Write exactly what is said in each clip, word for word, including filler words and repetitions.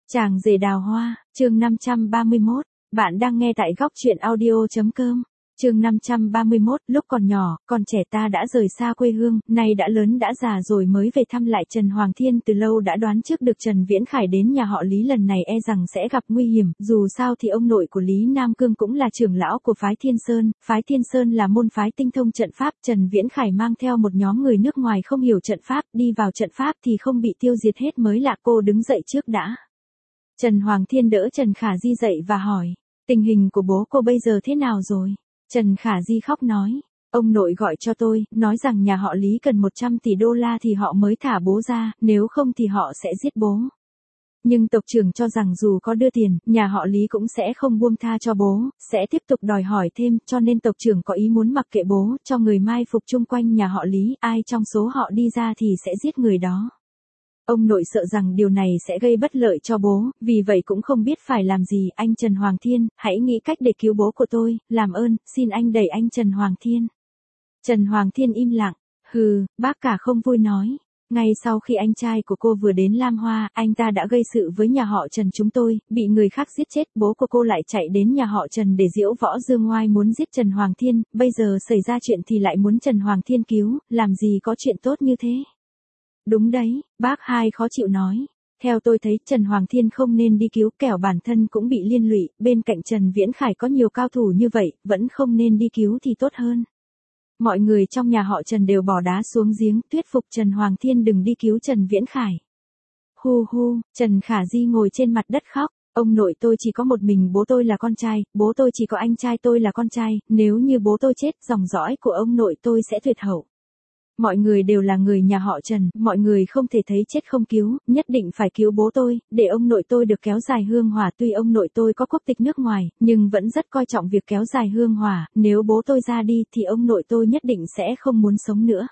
Chàng rể đào hoa, chương năm trăm ba mươi mốt, bạn đang nghe tại góc truyện audio.com. Chương năm trăm ba mươi mốt, lúc còn nhỏ, còn trẻ ta đã rời xa quê hương, nay đã lớn đã già rồi mới về thăm lại. Trần Hoàng Thiên từ lâu đã đoán trước được Trần Viễn Khải đến nhà họ Lý lần này e rằng sẽ gặp nguy hiểm, dù sao thì ông nội của Lý Nam Cương cũng là trưởng lão của phái Thiên Sơn, phái Thiên Sơn là môn phái tinh thông trận pháp. Trần Viễn Khải mang theo một nhóm người nước ngoài không hiểu trận pháp, đi vào trận pháp thì không bị tiêu diệt hết mới lạ. Cô đứng dậy trước đã. Trần Hoàng Thiên đỡ Trần Khả Di dậy và hỏi, tình hình của bố cô bây giờ thế nào rồi? Trần Khả Di khóc nói, ông nội gọi cho tôi, nói rằng nhà họ Lý cần một trăm tỷ đô la thì họ mới thả bố ra, nếu không thì họ sẽ giết bố. Nhưng tộc trưởng cho rằng dù có đưa tiền, nhà họ Lý cũng sẽ không buông tha cho bố, sẽ tiếp tục đòi hỏi thêm, cho nên tộc trưởng có ý muốn mặc kệ bố, cho người mai phục chung quanh nhà họ Lý, ai trong số họ đi ra thì sẽ giết người đó. Ông nội sợ rằng điều này sẽ gây bất lợi cho bố, vì vậy cũng không biết phải làm gì. Anh Trần Hoàng Thiên, hãy nghĩ cách để cứu bố của tôi, làm ơn, xin anh đẩy anh Trần Hoàng Thiên. Trần Hoàng Thiên im lặng, hừ, bác cả không vui nói. Ngay sau khi anh trai của cô vừa đến Lam Hoa, anh ta đã gây sự với nhà họ Trần chúng tôi, bị người khác giết chết, bố của cô lại chạy đến nhà họ Trần để diễu võ dương ngoai muốn giết Trần Hoàng Thiên, bây giờ xảy ra chuyện thì lại muốn Trần Hoàng Thiên cứu, làm gì có chuyện tốt như thế. Đúng đấy, bác hai khó chịu nói. Theo tôi thấy Trần Hoàng Thiên không nên đi cứu, kẻo bản thân cũng bị liên lụy, bên cạnh Trần Viễn Khải có nhiều cao thủ như vậy, vẫn không nên đi cứu thì tốt hơn. Mọi người trong nhà họ Trần đều bỏ đá xuống giếng, thuyết phục Trần Hoàng Thiên đừng đi cứu Trần Viễn Khải. Hu hu, Trần Khả Di ngồi trên mặt đất khóc, ông nội tôi chỉ có một mình bố tôi là con trai, bố tôi chỉ có anh trai tôi là con trai, nếu như bố tôi chết, dòng dõi của ông nội tôi sẽ tuyệt hậu. Mọi người đều là người nhà họ Trần, mọi người không thể thấy chết không cứu, nhất định phải cứu bố tôi, để ông nội tôi được kéo dài hương hỏa. Tuy ông nội tôi có quốc tịch nước ngoài, nhưng vẫn rất coi trọng việc kéo dài hương hỏa, nếu bố tôi ra đi thì ông nội tôi nhất định sẽ không muốn sống nữa.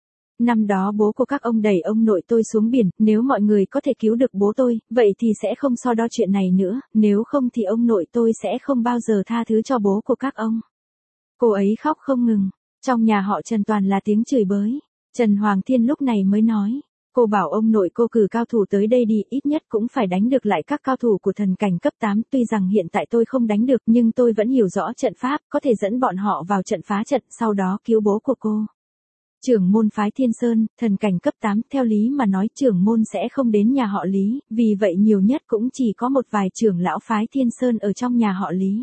Năm đó bố của các ông đẩy ông nội tôi xuống biển, nếu mọi người có thể cứu được bố tôi, vậy thì sẽ không so đo chuyện này nữa, nếu không thì ông nội tôi sẽ không bao giờ tha thứ cho bố của các ông. Cô ấy khóc không ngừng. Trong nhà họ Trần toàn là tiếng chửi bới. Trần Hoàng Thiên lúc này mới nói, cô bảo ông nội cô cử cao thủ tới đây đi, ít nhất cũng phải đánh được lại các cao thủ của thần cảnh cấp tám, tuy rằng hiện tại tôi không đánh được nhưng tôi vẫn hiểu rõ trận pháp, có thể dẫn bọn họ vào trận phá trận, sau đó cứu bố của cô. Trưởng môn phái Thiên Sơn, thần cảnh cấp tám, theo lý mà nói trưởng môn sẽ không đến nhà họ Lý, vì vậy nhiều nhất cũng chỉ có một vài trưởng lão phái Thiên Sơn ở trong nhà họ Lý.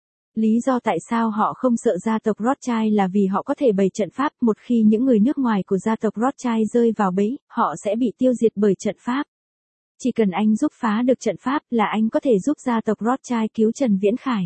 Lý do tại sao họ không sợ gia tộc Rothschild là vì họ có thể bày trận pháp, một khi những người nước ngoài của gia tộc Rothschild rơi vào bẫy, họ sẽ bị tiêu diệt bởi trận pháp. Chỉ cần anh giúp phá được trận pháp là anh có thể giúp gia tộc Rothschild cứu Trần Viễn Khải.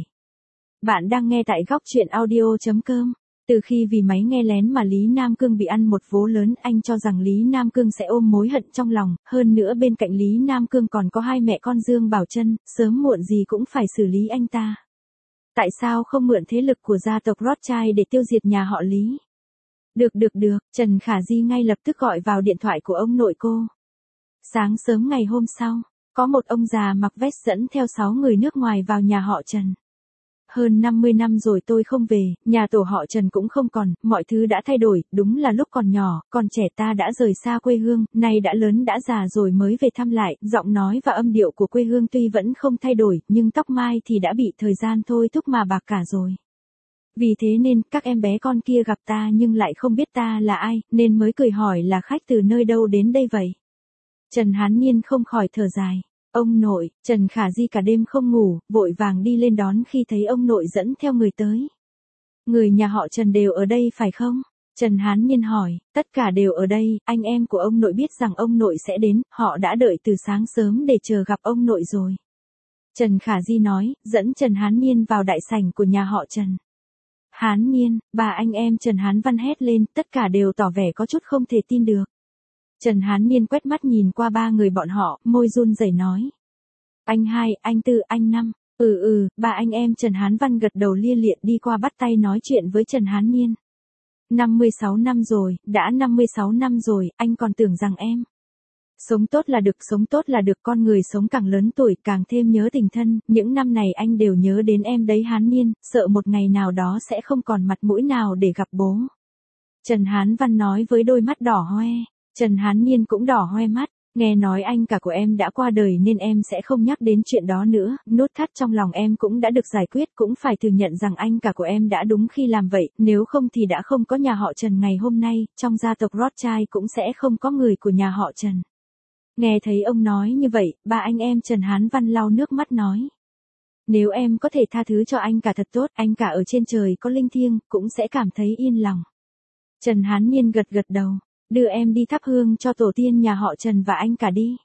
Bạn đang nghe tại góc truyện audio.com. Từ khi vì máy nghe lén mà Lý Nam Cương bị ăn một vố lớn, anh cho rằng Lý Nam Cương sẽ ôm mối hận trong lòng, hơn nữa bên cạnh Lý Nam Cương còn có hai mẹ con Dương Bảo Trân, sớm muộn gì cũng phải xử lý anh ta. Tại sao không mượn thế lực của gia tộc Rothschild để tiêu diệt nhà họ Lý? Được được được, Trần Khả Di ngay lập tức gọi vào điện thoại của ông nội cô. Sáng sớm ngày hôm sau, có một ông già mặc vest dẫn theo sáu người nước ngoài vào nhà họ Trần. Hơn năm mươi năm rồi tôi không về, nhà tổ họ Trần cũng không còn, mọi thứ đã thay đổi, đúng là lúc còn nhỏ, còn trẻ ta đã rời xa quê hương, nay đã lớn đã già rồi mới về thăm lại, giọng nói và âm điệu của quê hương tuy vẫn không thay đổi, nhưng tóc mai thì đã bị thời gian thôi thúc mà bạc cả rồi. Vì thế nên, các em bé con kia gặp ta nhưng lại không biết ta là ai, nên mới cười hỏi là khách từ nơi đâu đến đây vậy. Trần Hán Niên không khỏi thở dài. Ông nội, Trần Khả Di cả đêm không ngủ, vội vàng đi lên đón khi thấy ông nội dẫn theo người tới. Người nhà họ Trần đều ở đây phải không? Trần Hán Niên hỏi, tất cả đều ở đây, anh em của ông nội biết rằng ông nội sẽ đến, họ đã đợi từ sáng sớm để chờ gặp ông nội rồi. Trần Khả Di nói, dẫn Trần Hán Niên vào đại sảnh của nhà họ Trần. Hán Niên, bà anh em Trần Hán Văn hét lên, tất cả đều tỏ vẻ có chút không thể tin được. Trần Hán Niên quét mắt nhìn qua ba người bọn họ, môi run rẩy nói. Anh hai, anh tư, anh năm, ừ ừ, ba anh em Trần Hán Văn gật đầu lia lịa đi qua bắt tay nói chuyện với Trần Hán Niên. năm mươi sáu năm rồi, đã năm mươi sáu năm rồi, anh còn tưởng rằng em. Sống tốt là được, sống tốt là được, con người sống càng lớn tuổi càng thêm nhớ tình thân, những năm này anh đều nhớ đến em đấy Hán Niên, sợ một ngày nào đó sẽ không còn mặt mũi nào để gặp bố. Trần Hán Văn nói với đôi mắt đỏ hoe. Trần Hán Niên cũng đỏ hoe mắt, Nghe nói anh cả của em đã qua đời nên em sẽ không nhắc đến chuyện đó nữa, nút thắt trong lòng em cũng đã được giải quyết, cũng phải thừa nhận rằng anh cả của em đã đúng khi làm vậy, nếu không thì đã không có nhà họ Trần ngày hôm nay, trong gia tộc Rothschild cũng sẽ không có người của nhà họ Trần. Nghe thấy ông nói như vậy, ba anh em Trần Hán Văn lau nước mắt nói. Nếu em có thể tha thứ cho anh cả thật tốt, anh cả ở trên trời có linh thiêng, cũng sẽ cảm thấy yên lòng. Trần Hán Niên gật gật đầu, đưa em đi thắp hương cho tổ tiên nhà họ Trần và anh cả đi.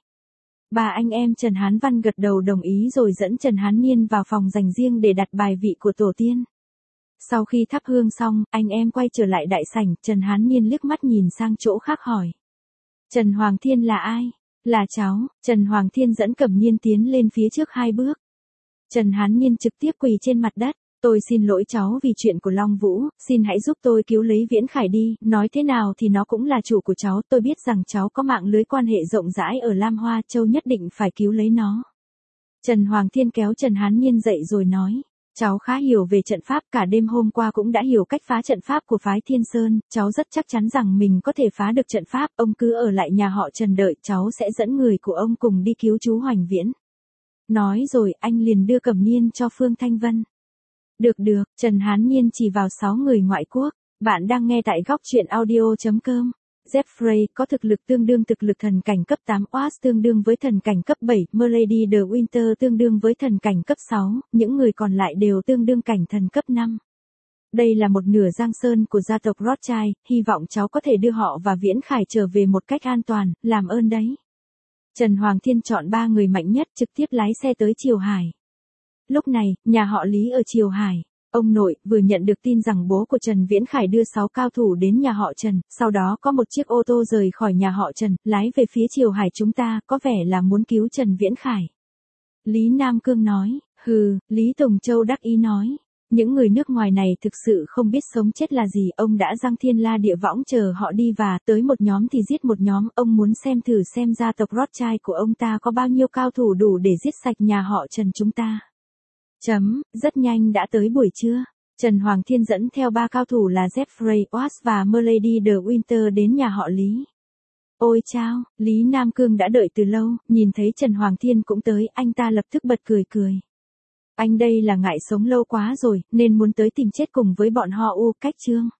Ba anh em Trần Hán Văn gật đầu đồng ý rồi dẫn Trần Hán Niên vào phòng dành riêng để đặt bài vị của tổ tiên. Sau khi thắp hương xong, anh em quay trở lại đại sảnh, Trần Hán Niên liếc mắt nhìn sang chỗ khác hỏi. Trần Hoàng Thiên là ai? Là cháu. Trần Hoàng Thiên dẫn Cẩm Niên tiến lên phía trước hai bước. Trần Hán Niên trực tiếp quỳ trên mặt đất. Tôi xin lỗi cháu vì chuyện của Long Vũ, xin hãy giúp tôi cứu lấy Viễn Khải đi, nói thế nào thì nó cũng là chủ của cháu, tôi biết rằng cháu có mạng lưới quan hệ rộng rãi ở Lam Hoa Châu, nhất định phải cứu lấy nó. Trần Hoàng Thiên kéo Trần Hán Niên dậy rồi nói, cháu khá hiểu về trận pháp, cả đêm hôm qua cũng đã hiểu cách phá trận pháp của phái Thiên Sơn, cháu rất chắc chắn rằng mình có thể phá được trận pháp, ông cứ ở lại nhà họ Trần đợi, cháu sẽ dẫn người của ông cùng đi cứu chú Hoành Viễn. Nói rồi anh liền đưa Cẩm Niên cho Phương Thanh Vân. Được được, Trần Hán Niên chỉ vào sáu người ngoại quốc. Bạn đang nghe tại góc truyện audio chấm com. Jeffrey có thực lực tương đương thực lực thần cảnh cấp tám, Oaz tương đương với thần cảnh cấp bảy, Merlady de Winter tương đương với thần cảnh cấp sáu, những người còn lại đều tương đương cảnh thần cấp năm. Đây là một nửa giang sơn của gia tộc Rothschild, hy vọng cháu có thể đưa họ và Viễn Khải trở về một cách an toàn, làm ơn đấy. Trần Hoàng Thiên chọn ba người mạnh nhất trực tiếp lái xe tới Triều Hải. Lúc này, nhà họ Lý ở Triều Hải, ông nội vừa nhận được tin rằng bố của Trần Viễn Khải đưa sáu cao thủ đến nhà họ Trần, sau đó có một chiếc ô tô rời khỏi nhà họ Trần, lái về phía Triều Hải chúng ta, có vẻ là muốn cứu Trần Viễn Khải. Lý Nam Cương nói, hừ, Lý Tùng Châu đắc ý nói, những người nước ngoài này thực sự không biết sống chết là gì, ông đã giang thiên la địa võng chờ họ đi và tới một nhóm thì giết một nhóm, ông muốn xem thử xem gia tộc Rothschild của ông ta có bao nhiêu cao thủ đủ để giết sạch nhà họ Trần chúng ta. Chấm, rất nhanh đã tới buổi trưa. Trần Hoàng Thiên dẫn theo ba cao thủ là Jeffrey, Oaz và Merlady de Winter đến nhà họ Lý. Ôi chao, Lý Nam Cương đã đợi từ lâu, nhìn thấy Trần Hoàng Thiên cũng tới, anh ta lập tức bật cười cười. Anh đây là ngại sống lâu quá rồi, nên muốn tới tìm chết cùng với bọn họ u cách trương.